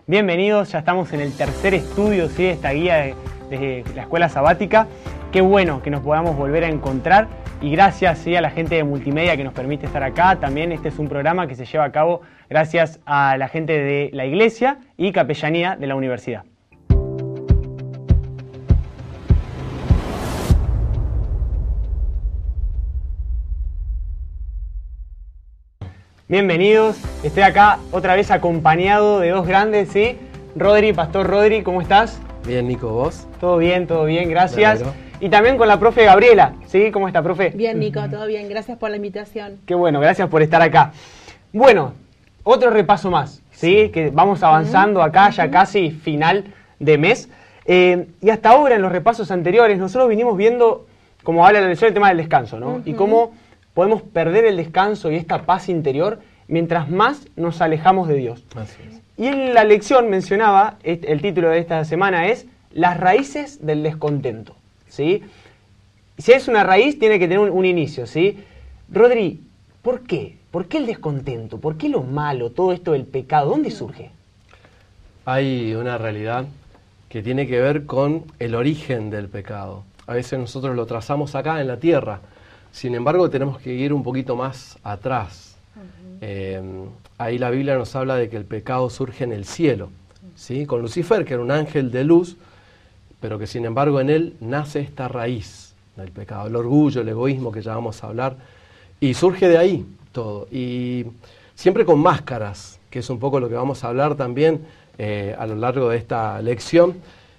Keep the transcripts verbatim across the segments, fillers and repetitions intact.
Bienvenidos, ya estamos en el tercer estudio, ¿sí?, de esta guía de, de la escuela sabática. Qué bueno que nos podamos volver a encontrar y gracias, ¿sí?, a la gente de multimedia que nos permite estar acá. También este es un programa que se lleva a cabo gracias a la gente de la iglesia y capellanía de la universidad. Bienvenidos, estoy acá otra vez acompañado de dos grandes, ¿sí? Rodri, Pastor Rodri, ¿cómo estás? Bien, Nico, ¿vos? Todo bien, todo bien, gracias. Y también con la profe Gabriela, ¿sí? ¿Cómo está, profe? Bien, Nico, todo bien, gracias por la invitación. Qué bueno, gracias por estar acá. Bueno, otro repaso más, ¿sí? Sí. Que vamos avanzando acá, ya casi final de mes. Eh, y hasta ahora, en los repasos anteriores, nosotros vinimos viendo, como habla la lección, el tema del descanso, ¿no? Uh-huh. Y cómo podemos perder el descanso y esta paz interior mientras más nos alejamos de Dios. Así es. Y en la lección mencionaba, el título de esta semana es Las raíces del descontento, ¿sí? Si es una raíz, tiene que tener un, un inicio, ¿sí? Rodri, ¿por qué? ¿Por qué el descontento? ¿Por qué lo malo, todo esto del pecado? ¿Dónde surge? Hay una realidad que tiene que ver con el origen del pecado. A veces nosotros lo trazamos acá en la tierra. Sin embargo, tenemos que ir un poquito más atrás. Uh-huh. eh, ahí la Biblia nos habla de que el pecado surge en el cielo, ¿sí? Con Lucifer, que era un ángel de luz, pero que sin embargo en él nace esta raíz del pecado, el orgullo, el egoísmo, que ya vamos a hablar, y surge de ahí todo. Y siempre con máscaras, que es un poco lo que vamos a hablar también eh, a lo largo de esta lección.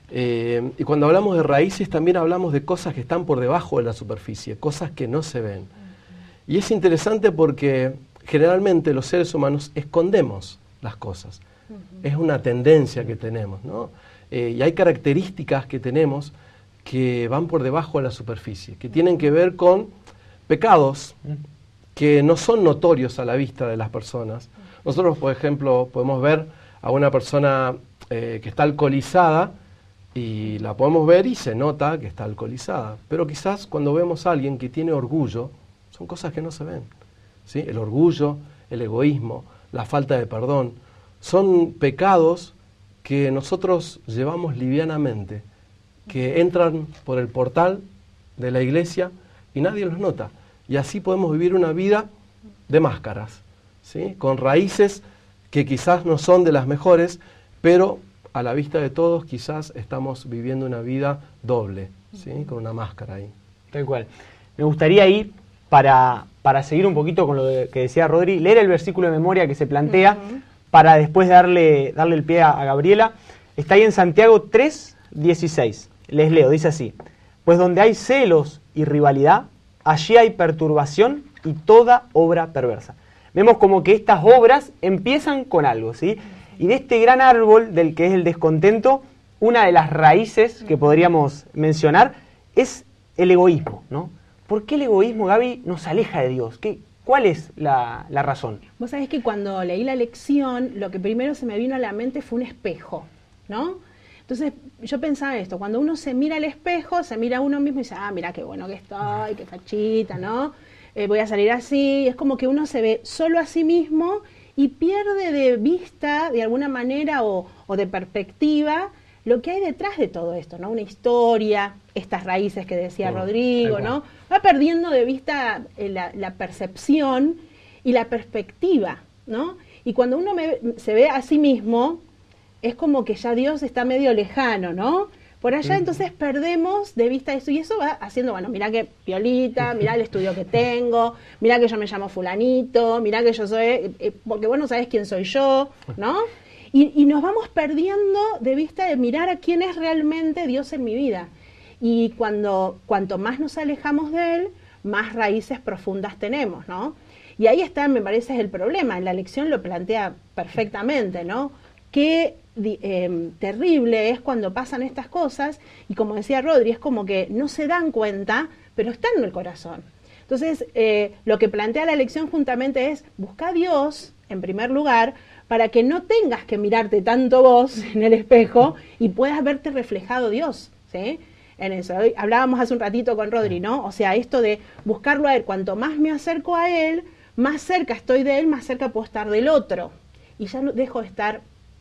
Eh, y cuando hablamos de raíces también hablamos de cosas que están por debajo de la superficie, cosas que no se ven. Y es interesante porque generalmente los seres humanos escondemos las cosas. Es una tendencia que tenemos, ¿no? Eh, y hay características que tenemos que van por debajo de la superficie, que tienen que ver con pecados que no son notorios a la vista de las personas. Nosotros, por ejemplo, podemos ver a una persona eh, que está alcoholizada, y la podemos ver y se nota que está alcoholizada. Pero quizás cuando vemos a alguien que tiene orgullo, son cosas que no se ven, ¿sí? El orgullo, el egoísmo, la falta de perdón, son pecados que nosotros llevamos livianamente, que entran por el portal de la iglesia y nadie los nota. Y así podemos vivir una vida de máscaras, ¿sí? Con raíces que quizás no son de las mejores, pero a la vista de todos quizás estamos viviendo una vida doble, ¿sí? Con una máscara ahí. Tal cual. Me gustaría ir para, para seguir un poquito con lo que decía Rodri, leer el versículo de memoria que se plantea, uh-huh, para después darle, darle el pie a, a Gabriela. Está ahí en Santiago tres, dieciséis. Les leo, dice así: Pues donde hay celos y rivalidad, allí hay perturbación y toda obra perversa. Vemos como que estas obras empiezan con algo, ¿sí? Y de este gran árbol del que es el descontento, una de las raíces que podríamos mencionar es el egoísmo, ¿no? ¿Por qué el egoísmo, Gaby, nos aleja de Dios? ¿Qué, ¿Cuál es la, la razón? Vos sabés que cuando leí la lección, lo que primero se me vino a la mente fue un espejo, ¿no? Entonces yo pensaba esto, cuando uno se mira al espejo, se mira a uno mismo y dice, ah, mira qué bueno que estoy, qué fachita, ¿no? Eh, voy a salir así. Es como que uno se ve solo a sí mismo y pierde de vista, de alguna manera, o, o de perspectiva, lo que hay detrás de todo esto, ¿no? Una historia, estas raíces que decía oh, Rodrigo, ¿no? Va perdiendo de vista la, la percepción y la perspectiva, ¿no? Y cuando uno me, se ve a sí mismo, es como que ya Dios está medio lejano, ¿no? Por allá, entonces perdemos de vista eso, y eso va haciendo, bueno, mirá qué piolita, mirá el estudio que tengo, mirá que yo me llamo fulanito, mirá que yo soy, eh, porque vos no sabés quién soy yo, ¿no? Y, y nos vamos perdiendo de vista de mirar a quién es realmente Dios en mi vida. Y cuando cuanto más nos alejamos de Él, más raíces profundas tenemos, ¿no? Y ahí está, me parece, es el problema. En la lección lo plantea perfectamente, ¿no? Qué eh, terrible es cuando pasan estas cosas, y como decía Rodri, es como que no se dan cuenta, pero están en el corazón. Entonces, eh, lo que plantea la lección juntamente es, busca a Dios, en primer lugar, para que no tengas que mirarte tanto vos en el espejo y puedas verte reflejado Dios, ¿sí? En eso. Hoy hablábamos hace un ratito con Rodri, ¿no? O sea, esto de buscarlo a Él, cuanto más me acerco a Él, más cerca estoy de Él, más cerca puedo estar del otro. Y ya no dejo de estar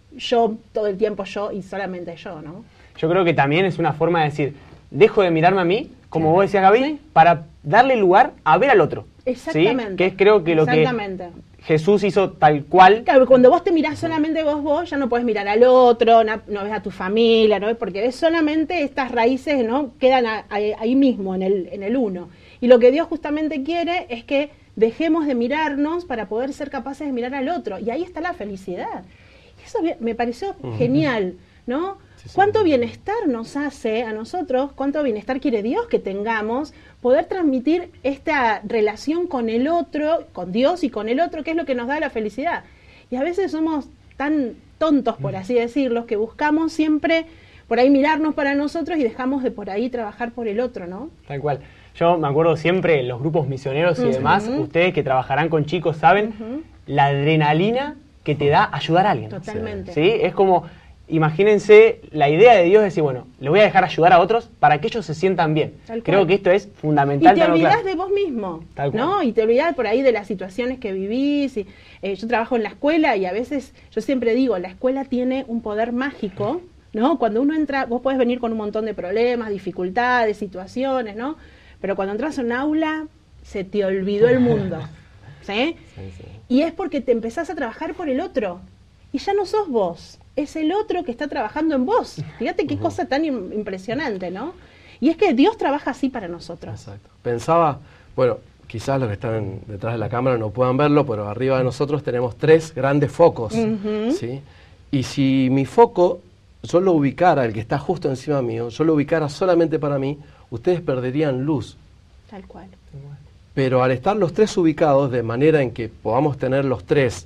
yo, todo el tiempo yo y solamente yo, ¿no? Yo creo que también es una forma de decir, dejo de mirarme a mí, como sí. vos decías, Gaby, sí. para darle lugar a ver al otro. Exactamente. ¿Sí? Que es creo que lo Exactamente. que Jesús hizo tal cual. Claro, cuando vos te mirás solamente vos, vos, ya no podés mirar al otro, no, no ves a tu familia, ¿no? Porque ves solamente estas raíces, ¿no? Quedan a, a, ahí mismo, en el, en el uno. Y lo que Dios justamente quiere es que dejemos de mirarnos para poder ser capaces de mirar al otro. Y ahí está la felicidad. Eso me pareció uh-huh. genial, ¿no? Sí, sí. Cuánto bienestar nos hace a nosotros, cuánto bienestar quiere Dios que tengamos, poder transmitir esta relación con el otro, con Dios y con el otro, que es lo que nos da la felicidad. Y a veces somos tan tontos, por así decirlo, que buscamos siempre por ahí mirarnos para nosotros y dejamos de por ahí trabajar por el otro, ¿no? Tal cual. Yo me acuerdo siempre, los grupos misioneros y uh-huh. demás, ustedes que trabajarán con chicos saben uh-huh. la adrenalina que te da ayudar a alguien. Totalmente. ¿Sí? Es como, imagínense, la idea de Dios es decir, bueno, le voy a dejar ayudar a otros para que ellos se sientan bien. Creo que esto es fundamental. Y te olvidás de vos mismo, Tal ¿no? cual. Y te olvidás por ahí de las situaciones que vivís. Y, eh, yo trabajo en la escuela y a veces, yo siempre digo, la escuela tiene un poder mágico, ¿no? Cuando uno entra, vos podés venir con un montón de problemas, dificultades, situaciones, ¿no? Pero cuando entras a un aula, se te olvidó el mundo, ¿sí? Sí, sí. Y es porque te empezás a trabajar por el otro. Y ya no sos vos, es el otro que está trabajando en vos. Fíjate qué uh-huh. cosa tan impresionante, ¿no? Y es que Dios trabaja así para nosotros. Exacto. Pensaba, bueno, quizás los que están detrás de la cámara no puedan verlo, pero arriba de nosotros tenemos tres grandes focos, uh-huh. ¿sí? Y si mi foco, yo lo ubicara, el que está justo encima mío, yo lo ubicara solamente para mí, ustedes perderían luz. Tal cual. Pero al estar los tres ubicados, de manera en que podamos tener los tres,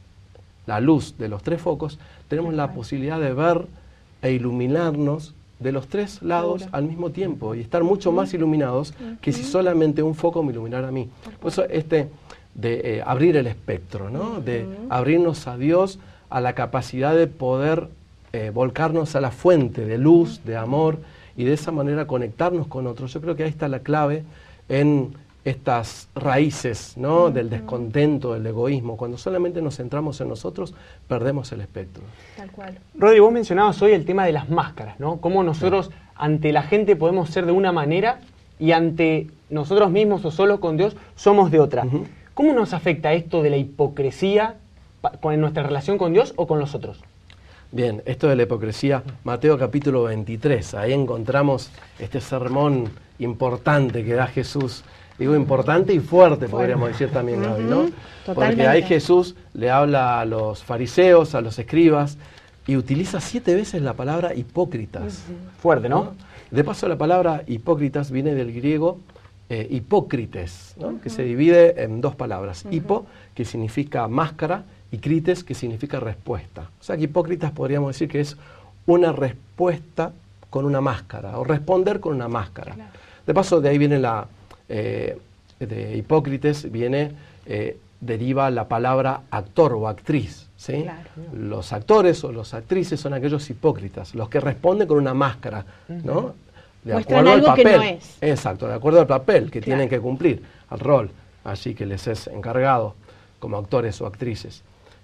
la luz de los tres focos, tenemos la posibilidad de ver e iluminarnos de los tres lados Seguro. Al mismo tiempo y estar mucho más iluminados uh-huh. que si solamente un foco me iluminara a mí. Por eso este de eh, abrir el espectro, ¿no? Uh-huh. De abrirnos a Dios, a la capacidad de poder eh, volcarnos a la fuente de luz, uh-huh. de amor, y de esa manera conectarnos con otros. Yo creo que ahí está la clave en estas raíces, ¿no? Uh-huh. del descontento, del egoísmo. Cuando solamente nos centramos en nosotros, perdemos el espectro. Tal cual. Rodri, vos mencionabas hoy el tema de las máscaras, ¿no? Cómo nosotros sí. ante la gente podemos ser de una manera y ante nosotros mismos o solo con Dios somos de otra. Uh-huh. ¿Cómo nos afecta esto de la hipocresía en nuestra relación con Dios o con los otros? Bien, esto de la hipocresía, Mateo capítulo veintitrés, ahí encontramos este sermón importante que da Jesús. Digo, importante y fuerte, podríamos decir también, Gaby, ¿no? Uh-huh. Porque ahí Jesús le habla a los fariseos, a los escribas, y utiliza siete veces la palabra hipócritas. Uh-huh. Fuerte, ¿no? ¿no? De paso, la palabra hipócritas viene del griego eh, hipócrites, ¿no? Uh-huh. Que se divide en dos palabras. Uh-huh. Hipo, que significa máscara, y crites, que significa respuesta. O sea que hipócritas podríamos decir que es una respuesta con una máscara, o responder con una máscara. Claro. De paso, de ahí viene la... Eh, de hipócrites viene, eh, deriva la palabra actor o actriz, ¿sí? Claro. Los actores o las actrices son aquellos hipócritas, los que responden con una máscara, ¿no? De Muestran acuerdo algo al papel. Que no es. Exacto, de acuerdo al papel que claro. tienen que cumplir, al rol, así que les es encargado como actores o actrices.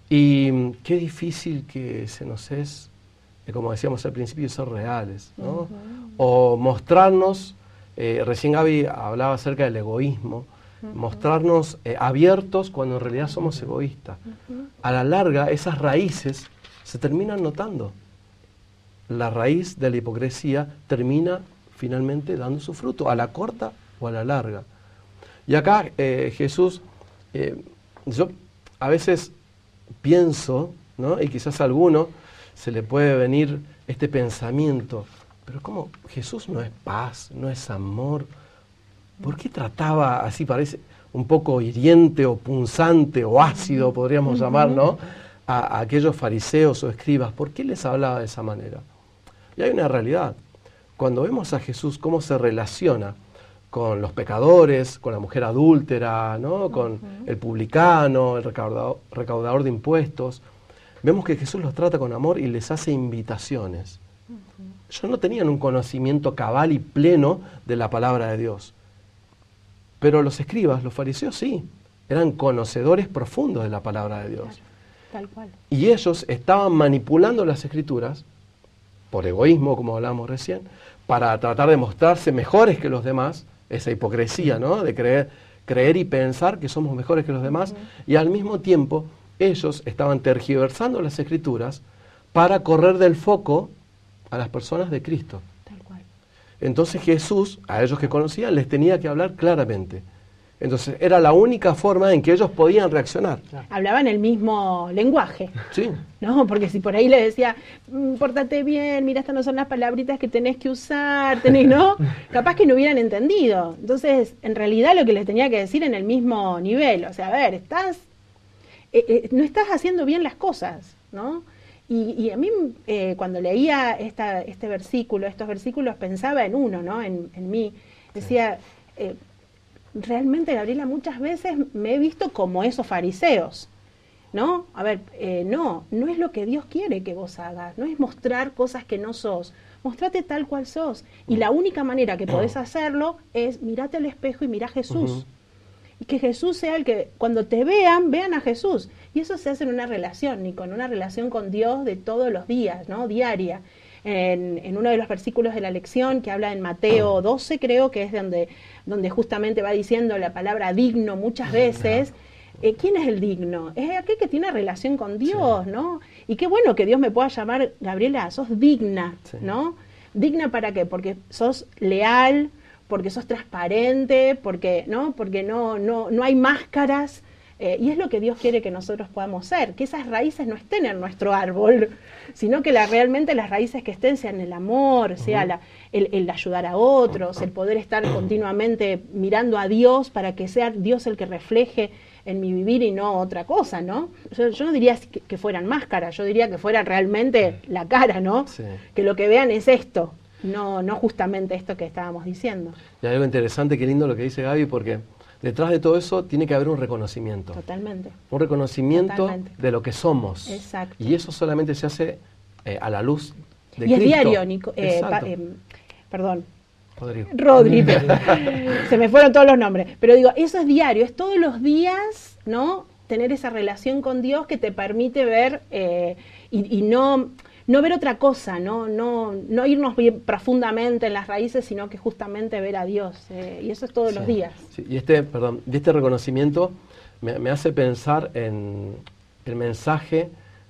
Y qué difícil que se nos es, eh, como decíamos al principio, ser reales, ¿no? Uh-huh. O mostrarnos, eh, recién Gaby hablaba acerca del egoísmo, uh-huh. mostrarnos eh, abiertos cuando en realidad somos uh-huh. egoístas. Uh-huh. A la larga, esas raíces se terminan notando. La raíz de la hipocresía termina finalmente dando su fruto, a la corta o a la larga. Y acá eh, Jesús, eh, yo a veces pienso, ¿no? Y quizás a alguno se le puede venir este pensamiento, pero ¿cómo? Jesús no es paz, no es amor. ¿Por qué trataba así, parece un poco hiriente o punzante o ácido, podríamos uh-huh. llamar, ¿no? A, a aquellos fariseos o escribas. ¿Por qué les hablaba de esa manera? Y hay una realidad. Cuando vemos a Jesús cómo se relaciona con los pecadores, con la mujer adúltera, ¿no? Con uh-huh. el publicano, el recaudador, recaudador de impuestos, vemos que Jesús los trata con amor y les hace invitaciones. Uh-huh. Ellos no tenían un conocimiento cabal y pleno de la palabra de Dios. Pero los escribas, los fariseos sí, eran conocedores profundos de la palabra de Dios. Claro. Tal cual. Y ellos estaban manipulando las escrituras, por egoísmo, como hablábamos recién, para tratar de mostrarse mejores que los demás, esa hipocresía, ¿no? De creer, creer y pensar que somos mejores que los demás, uh-huh. y al mismo tiempo ellos estaban tergiversando las escrituras para correr del foco a las personas de Cristo. Tal cual. Entonces Jesús, a ellos que conocían, les tenía que hablar claramente. Entonces era la única forma en que ellos podían reaccionar. Hablaban el mismo lenguaje. Sí. No, porque si por ahí le decía, mmm, pórtate bien, mira, estas no son las palabritas que tenés que usar, tenés, ¿no? Capaz que no hubieran entendido. Entonces, en realidad lo que les tenía que decir en el mismo nivel, o sea, a ver, estás, eh, eh, no estás haciendo bien las cosas, ¿no? Y, y a mí, eh, cuando leía esta, este versículo, estos versículos, pensaba en uno, ¿no? En, en mí. Decía, eh, realmente, Gabriela, muchas veces me he visto como esos fariseos, ¿no? A ver, eh, no, no es lo que Dios quiere que vos hagas, no es mostrar cosas que no sos, mostrate tal cual sos. Y la única manera que podés hacerlo es mirate al espejo y mirá a Jesús. Uh-huh. Y que Jesús sea el que, cuando te vean, vean a Jesús. Y eso se hace en una relación, ni con una relación con Dios de todos los días, ¿no? Diaria. En, en uno de los versículos de la lección que habla en Mateo doce, creo que es donde, donde justamente va diciendo la palabra digno muchas veces. Eh, ¿Quién es el digno? Es aquel que tiene relación con Dios, sí. ¿no? Y qué bueno que Dios me pueda llamar, Gabriela, sos digna, sí. ¿no? ¿Digna para qué? Porque sos leal, porque sos transparente, porque no, porque no, no, no hay máscaras. Eh, y es lo que Dios quiere que nosotros podamos ser, que esas raíces no estén en nuestro árbol, sino que la, realmente las raíces que estén sean el amor, uh-huh. sea la, el, el ayudar a otros, el poder estar continuamente mirando a Dios para que sea Dios el que refleje en mi vivir y no otra cosa, ¿no? Yo, yo no diría que, que fueran máscaras, yo diría que fueran realmente la cara, ¿no? Sí. Que lo que vean es esto, no, no justamente esto que estábamos diciendo. Y algo interesante, qué lindo lo que dice Gaby, porque detrás de todo eso tiene que haber un reconocimiento. Totalmente. Un reconocimiento Totalmente. De lo que somos. Exacto. Y eso solamente se hace eh, a la luz de y Cristo. Y es diario, Nico. Eh, pa, eh, perdón. Rodrigo. Rodrigo. Se me fueron todos los nombres. Pero digo, eso es diario, es todos los días, ¿no? Tener esa relación con Dios que te permite ver eh, y, y no... no ver otra cosa, no, no, no irnos bien profundamente en las raíces, sino que justamente ver a Dios. Eh, y eso es todos sí, los días. Sí. Y este, perdón, y este reconocimiento me, me hace pensar en el mensaje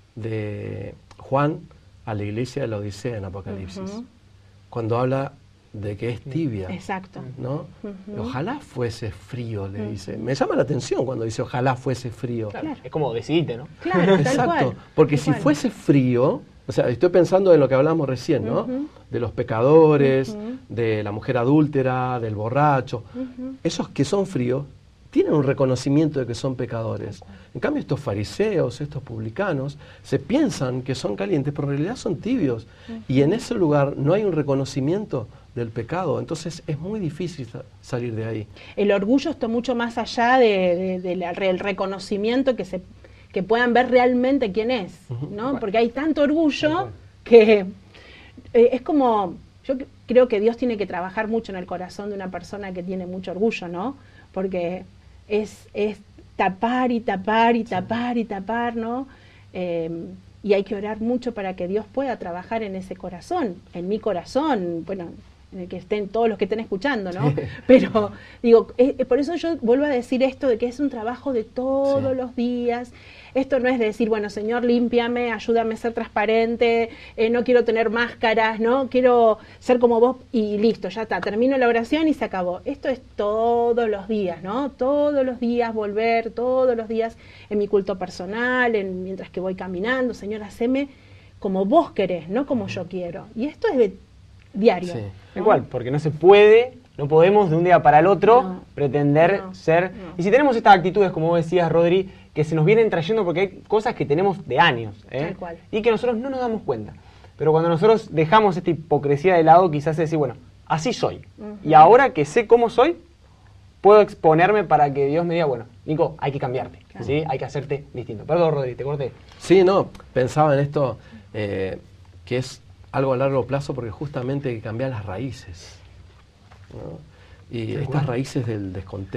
de Juan a la iglesia de la Odisea en Apocalipsis, uh-huh. cuando habla de que es tibia. Exacto. ¿No? Uh-huh. Ojalá fuese frío, le uh-huh. dice. Me Uh-huh. llama la atención cuando dice ojalá fuese frío. Claro, claro. Es como decidite, ¿no? Claro, Exacto. Tal cual. Porque tal si cual. fuese frío, o sea, estoy pensando en lo que hablamos recién, ¿no? Uh-huh. De los pecadores, Uh-huh. de la mujer adúltera, del borracho. Uh-huh. Esos que son fríos tienen un reconocimiento de que son pecadores. En cambio, estos fariseos, estos publicanos, se piensan que son calientes, pero en realidad son tibios. Uh-huh. Y en ese lugar no hay un reconocimiento del pecado. Entonces es muy difícil sa- salir de ahí. El orgullo está mucho más allá de, de, de la, del reconocimiento que se que puedan ver realmente quién es, ¿no? Uh-huh. Porque hay tanto orgullo uh-huh. que eh, es como, yo creo que Dios tiene que trabajar mucho en el corazón de una persona que tiene mucho orgullo, ¿no? Porque es, es tapar y tapar y tapar sí. y tapar, ¿no? Eh, y hay que orar mucho para que Dios pueda trabajar en ese corazón, en mi corazón, bueno, en el que estén todos los que estén escuchando, ¿no? Sí. Pero digo, eh, por eso yo vuelvo a decir esto de que es un trabajo de todos sí. los días. Esto no es decir, bueno, Señor, límpiame, ayúdame a ser transparente, eh, no quiero tener máscaras, ¿no? Quiero ser como vos y listo, ya está, termino la oración y se acabó. Esto es todos los días, ¿no? Todos los días volver, todos los días en mi culto personal, en, mientras que voy caminando. Señor, haceme como vos querés, no como yo quiero. Y esto es de diario. Sí. ¿no? Igual, porque no se puede, no podemos de un día para el otro no, pretender no, ser... No. Y si tenemos estas actitudes, como vos decías, Rodri, que se nos vienen trayendo porque hay cosas que tenemos de años, ¿eh? Tal cual. Y que nosotros no nos damos cuenta. Pero cuando nosotros dejamos esta hipocresía de lado, quizás es decir, bueno, así soy. Uh-huh. Y ahora que sé cómo soy, puedo exponerme para que Dios me diga, bueno, Nico, hay que cambiarte, claro. ¿sí? Hay que hacerte distinto. Perdón, Rodri, te corté. Sí, no, pensaba en esto, eh, que es algo a largo plazo porque justamente hay que cambiar las raíces, ¿no? Y sí, estas bueno. raíces del descontento,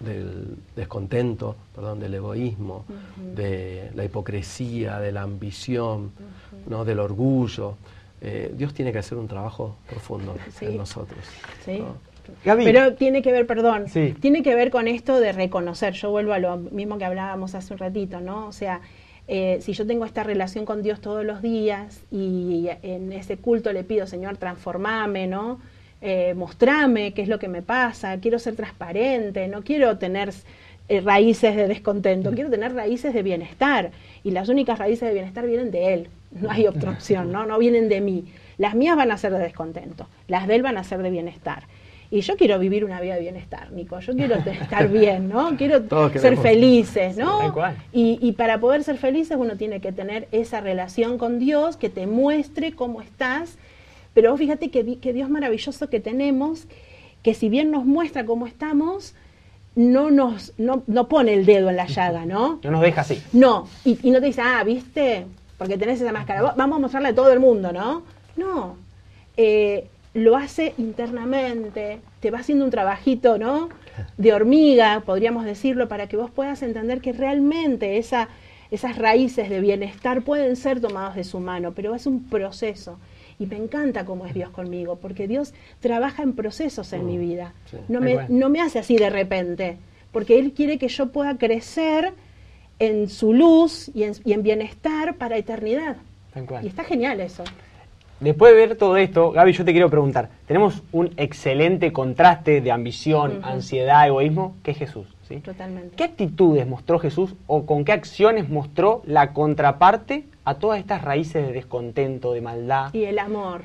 del descontento, perdón, del egoísmo, uh-huh. de la hipocresía, de la ambición, uh-huh. ¿no? del orgullo. Eh, Dios tiene que hacer un trabajo profundo sí. en nosotros. Sí. ¿no? Gaby. Pero tiene que ver, perdón, sí. tiene que ver con esto de reconocer. Yo vuelvo a lo mismo que hablábamos hace un ratito, ¿no? O sea, eh, si yo tengo esta relación con Dios todos los días y en ese culto le pido, Señor, transformame, ¿no? Eh, mostrame qué es lo que me pasa, quiero ser transparente, no quiero tener eh, raíces de descontento, quiero tener raíces de bienestar, y las únicas raíces de bienestar vienen de Él, no hay otra opción, ¿no? No vienen de mí. Las mías van a ser de descontento, las de Él van a ser de bienestar. Y yo quiero vivir una vida de bienestar, Nico, yo quiero estar bien, ¿no? Quiero Todos ser queremos. felices, ¿no? Sí, tal cual. Y, y para poder ser felices uno tiene que tener esa relación con Dios que te muestre cómo estás. Pero vos fíjate que, que Dios maravilloso que tenemos, que si bien nos muestra cómo estamos, no nos no, no pone el dedo en la llaga, ¿no? No nos deja así. No, y, y no te dice, ah, ¿viste? Porque tenés esa máscara, vamos a mostrarle a todo el mundo, ¿no? No, eh, lo hace internamente, te va haciendo un trabajito, ¿no? De hormiga, podríamos decirlo, para que vos puedas entender que realmente esa, esas raíces de bienestar pueden ser tomadas de su mano, pero es un proceso. Y me encanta cómo es Dios conmigo, porque Dios trabaja en procesos en mm, mi vida. Sí, no, me, bueno. no me hace así de repente, porque Él quiere que yo pueda crecer en su luz y en, y en bienestar para eternidad. Y está genial eso. Después de ver todo esto, Gaby, yo te quiero preguntar, tenemos un excelente contraste de ambición, uh-huh. ansiedad, egoísmo, que es Jesús, ¿sí? Totalmente. ¿Qué actitudes mostró Jesús o con qué acciones mostró la contraparte a todas estas raíces de descontento, de maldad? Y el amor.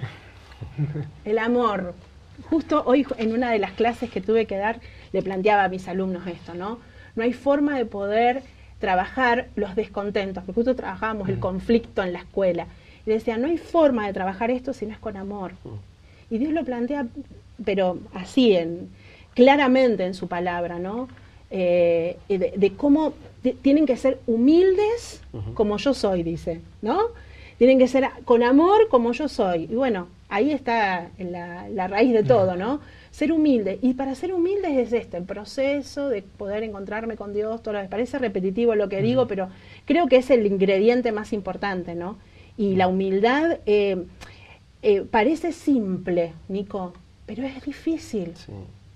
El amor. Justo hoy en una de las clases que tuve que dar, le planteaba a mis alumnos esto, ¿no? No hay forma de poder trabajar los descontentos, porque justo trabajábamos uh-huh. el conflicto en la escuela. Y decía, no hay forma de trabajar esto si no es con amor. Y Dios lo plantea, pero así, en, claramente en su palabra, ¿no? Eh, de, de cómo de, tienen que ser humildes uh-huh. como yo soy, dice, ¿no? Tienen que ser con amor como yo soy. Y bueno, ahí está la, la raíz de todo, ¿no? Ser humilde. Y para ser humildes es este, el proceso de poder encontrarme con Dios. Todo lo, parece repetitivo lo que uh-huh. digo, pero creo que es el ingrediente más importante, ¿no? Y la humildad eh, eh, parece simple, Nico, pero es difícil. Sí.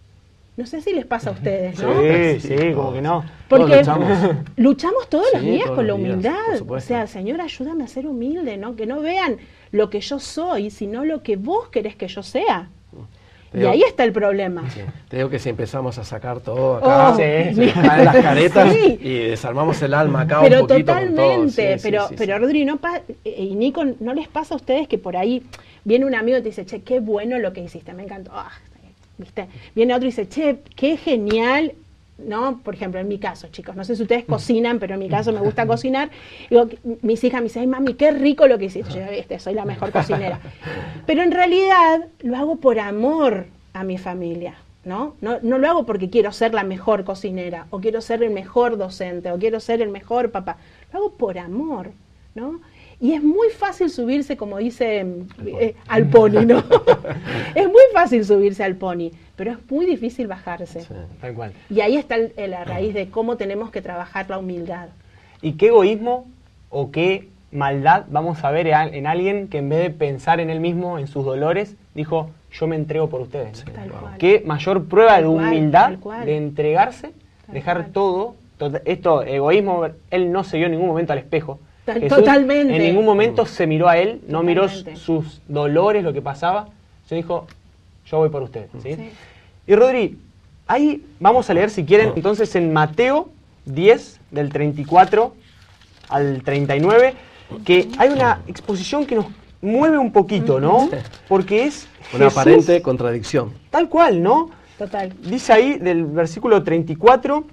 No sé si les pasa a ustedes, ¿no? Sí, sí, sí, como que no. Porque luchamos. luchamos todos sí, los días todos con la humildad. Días, o sea, Señor, ayúdame a ser humilde, ¿no? Que no vean lo que yo soy, sino lo que vos querés que yo sea. Digo, y ahí está el problema. Sí. Te digo que si empezamos a sacar todo acá, oh, sí, sí. caen las caretas sí. y desarmamos el alma acá pero un poquito totalmente, con todo. Sí, pero, sí, sí, pero sí. Rodri, ¿no pa y Nico, ¿no les pasa a ustedes que por ahí viene un amigo y te dice, che, qué bueno lo que hiciste, me encantó, ah, ¿viste? Viene otro y dice, che, qué genial, ¿no? Por ejemplo, en mi caso, chicos, no sé si ustedes cocinan, pero en mi caso me gusta cocinar. Digo, mis hijas me dicen, ay, mami, qué rico lo que hiciste. Yo, viste, soy la mejor cocinera. Pero en realidad lo hago por amor a mi familia, ¿no? No, no lo hago porque quiero ser la mejor cocinera, o quiero ser el mejor docente, o quiero ser el mejor papá. Lo hago por amor, ¿no? Y es muy fácil subirse, como dice, eh, al pony, ¿no? Es muy fácil subirse al pony, pero es muy difícil bajarse. Sí, tal cual. Y ahí está el, la raíz de cómo tenemos que trabajar la humildad. ¿Y qué egoísmo o qué maldad vamos a ver en alguien que en vez de pensar en él mismo, en sus dolores, dijo, yo me entrego por ustedes? Sí, tal cual. ¿Qué mayor prueba tal de cual, humildad, cual. de entregarse, tal dejar cual. todo? Esto, egoísmo, él no se vio en ningún momento al espejo. Jesús totalmente. En ningún momento se miró a él, no totalmente. miró sus dolores, lo que pasaba. Se dijo, yo voy por ustedes. ¿sí? Sí. Y Rodri, ahí vamos a leer, si quieren, entonces en Mateo diez, del treinta y cuatro al treinta y nueve, que hay una exposición que nos mueve un poquito, ¿no? Porque es una Jesús, aparente contradicción. Tal cual, ¿no? Total. Dice ahí del versículo treinta y cuatro,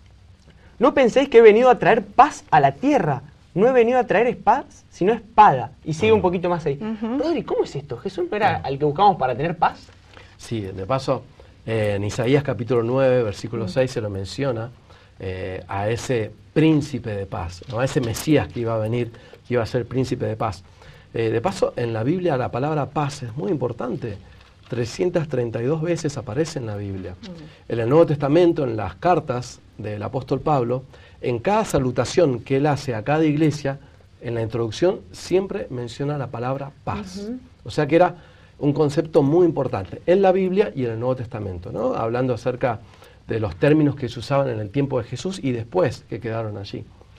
no penséis que he venido a traer paz a la tierra. No he venido a traer paz, sino espada. Y sigue uh-huh. un poquito más ahí. Uh-huh. Rodri, ¿cómo es esto? ¿Jesús no era uh-huh. al que buscamos para tener paz? Sí, de paso, eh, en Isaías capítulo nueve, versículo uh-huh. seis, se lo menciona eh, a ese príncipe de paz, ¿no? A ese Mesías que iba a venir, que iba a ser príncipe de paz. Eh, de paso, en la Biblia la palabra paz es muy importante. trescientas treinta y dos veces aparece en la Biblia. Mm. En el Nuevo Testamento, en las cartas del apóstol Pablo, en cada salutación que él hace a cada iglesia, en la introducción siempre menciona la palabra paz. Uh-huh. O sea que era un concepto muy importante en la Biblia y en el Nuevo Testamento, ¿no? Hablando acerca de los términos que se usaban en el tiempo de Jesús y después que quedaron allí.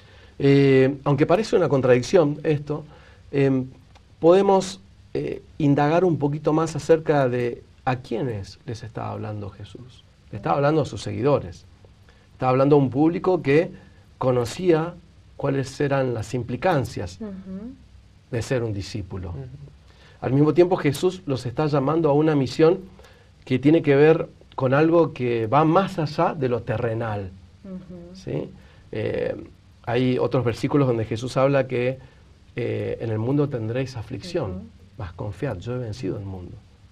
Eh, aunque parece una contradicción esto, eh, podemos eh, indagar un poquito más acerca de a quiénes les estaba hablando Jesús. Le estaba hablando a sus seguidores. Estaba hablando a un público que conocía cuáles eran las implicancias uh-huh. de ser un discípulo. Uh-huh. Al mismo tiempo Jesús los está llamando a una misión que tiene que ver con algo que va más allá de lo terrenal. Uh-huh. ¿Sí? Eh, hay otros versículos donde Jesús habla que eh, en el mundo tendréis aflicción, uh-huh. mas confiad, yo he vencido el mundo.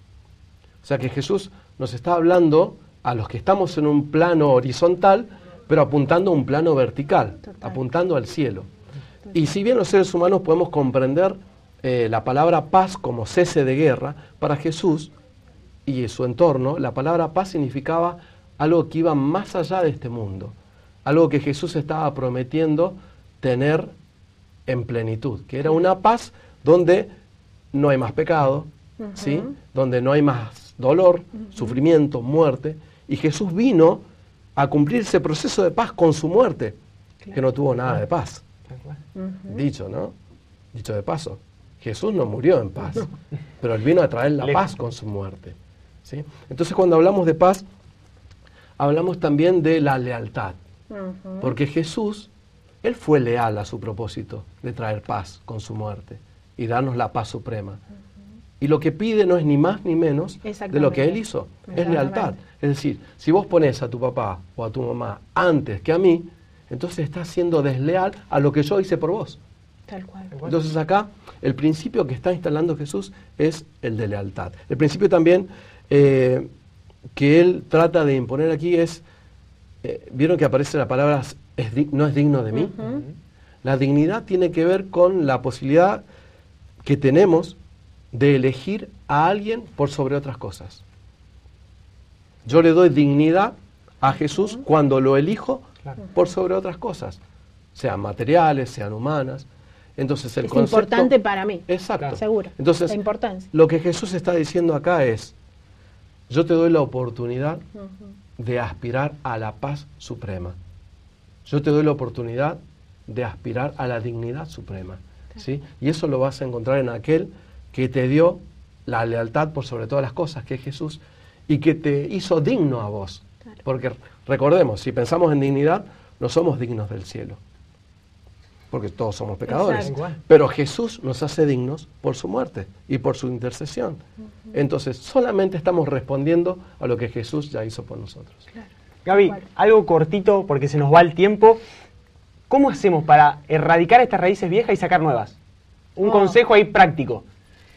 O sea que Jesús nos está hablando a los que estamos en un plano horizontal, pero apuntando a un plano vertical, Total. apuntando al cielo. Total. Y si bien los seres humanos podemos comprender eh, la palabra paz como cese de guerra, para Jesús y su entorno, la palabra paz significaba algo que iba más allá de este mundo, algo que Jesús estaba prometiendo tener en plenitud, que era una paz donde no hay más pecado, uh-huh. ¿sí? Donde no hay más dolor, uh-huh. sufrimiento, muerte, y Jesús vino a cumplir ese proceso de paz con su muerte, claro. que no tuvo nada de paz. Uh-huh. Dicho, ¿no? Dicho de paso, Jesús no murió en paz, no. pero Él vino a traer la paz con su muerte. ¿Sí? Entonces cuando hablamos de paz, hablamos también de la lealtad, uh-huh. porque Jesús, Él fue leal a su propósito de traer paz con su muerte y darnos la paz suprema. Uh-huh. Y lo que pide no es ni más ni menos de lo que Él hizo, es lealtad. Es decir, si vos pones a tu papá o a tu mamá antes que a mí, entonces estás siendo desleal a lo que yo hice por vos. Tal cual. Entonces acá el principio que está instalando Jesús es el de lealtad. El principio también eh, que Él trata de imponer aquí es, eh, ¿vieron que aparece la palabra es no es digno de mí? Uh-huh. La dignidad tiene que ver con la posibilidad que tenemos de elegir a alguien por sobre otras cosas. Yo le doy dignidad a Jesús cuando lo elijo claro. por sobre otras cosas, sean materiales, sean humanas. Entonces el es concepto, importante para mí. Exacto. Claro. Seguro. Entonces, la importancia. Lo que Jesús está diciendo acá es, yo te doy la oportunidad uh-huh. de aspirar a la paz suprema. Yo te doy la oportunidad de aspirar a la dignidad suprema. Claro. ¿Sí? Y eso lo vas a encontrar en aquel que te dio la lealtad por sobre todas las cosas, que es Jesús, y que te hizo digno a vos. Claro. Porque recordemos, si pensamos en dignidad, no somos dignos del cielo, porque todos somos pecadores. Exacto. Pero Jesús nos hace dignos por su muerte y por su intercesión. Uh-huh. Entonces, solamente estamos respondiendo a lo que Jesús ya hizo por nosotros. Claro. Gaby, bueno. algo cortito, porque se nos va el tiempo. ¿Cómo hacemos para erradicar estas raíces viejas y sacar nuevas? Un oh. consejo ahí práctico.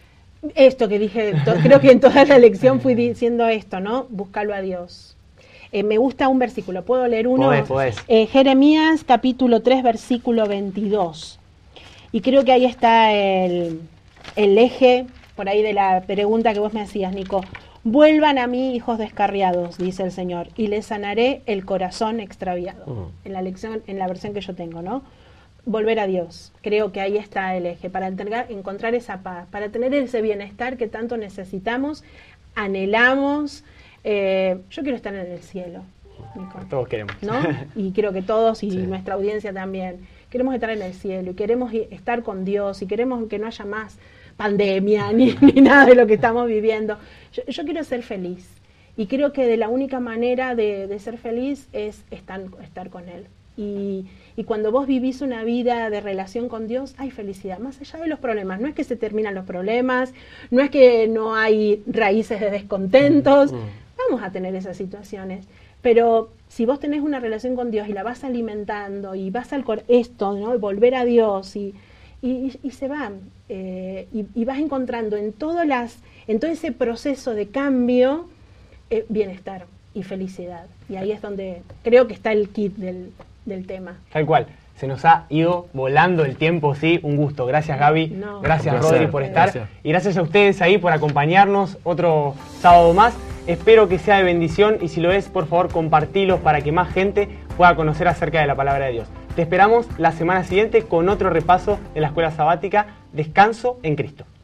Esto que dije, to- creo que en toda la lección fui diciendo esto, ¿no? Búscalo a Dios. Eh, me gusta un versículo, ¿puedo leer uno? Podés, podés. Eh, Jeremías capítulo tres, versículo veintidós. Y creo que ahí está el, el eje, por ahí de la pregunta que vos me hacías, Nico. Vuelvan a mí, hijos descarriados, dice el Señor, y les sanaré el corazón extraviado. Uh-huh. En la lección, en la versión que yo tengo, ¿no? Volver a Dios. Creo que ahí está el eje, para entregar, encontrar esa paz, para tener ese bienestar que tanto necesitamos, anhelamos. Eh, yo quiero estar en el cielo, Nico, todos queremos, ¿no? Y creo que todos y sí. nuestra audiencia también. Queremos estar en el cielo y queremos estar con Dios y queremos que no haya más pandemia ni, ni nada de lo que estamos viviendo. Yo, yo quiero ser feliz y creo que de la única manera de, de ser feliz es estar, estar con Él. Y, y cuando vos vivís una vida de relación con Dios, hay felicidad, más allá de los problemas. No es que se terminan los problemas, no es que no hay raíces de descontentos, mm. vamos a tener esas situaciones. Pero si vos tenés una relación con Dios y la vas alimentando y vas al cor- esto, ¿no? Y volver a Dios y, y, y se va, eh, y, y vas encontrando en, todas las, en todo ese proceso de cambio eh, bienestar y felicidad. Y ahí es donde creo que está el kit del... del tema. Tal cual. Se nos ha ido volando el tiempo, sí, un gusto. Gracias, Gaby. No. Gracias, Un placer. Rodri, por estar. Gracias. Y gracias a ustedes ahí por acompañarnos otro sábado más. Espero que sea de bendición y si lo es, por favor, compartilos para que más gente pueda conocer acerca de la palabra de Dios. Te esperamos la semana siguiente con otro repaso de la escuela sabática Descanso en Cristo.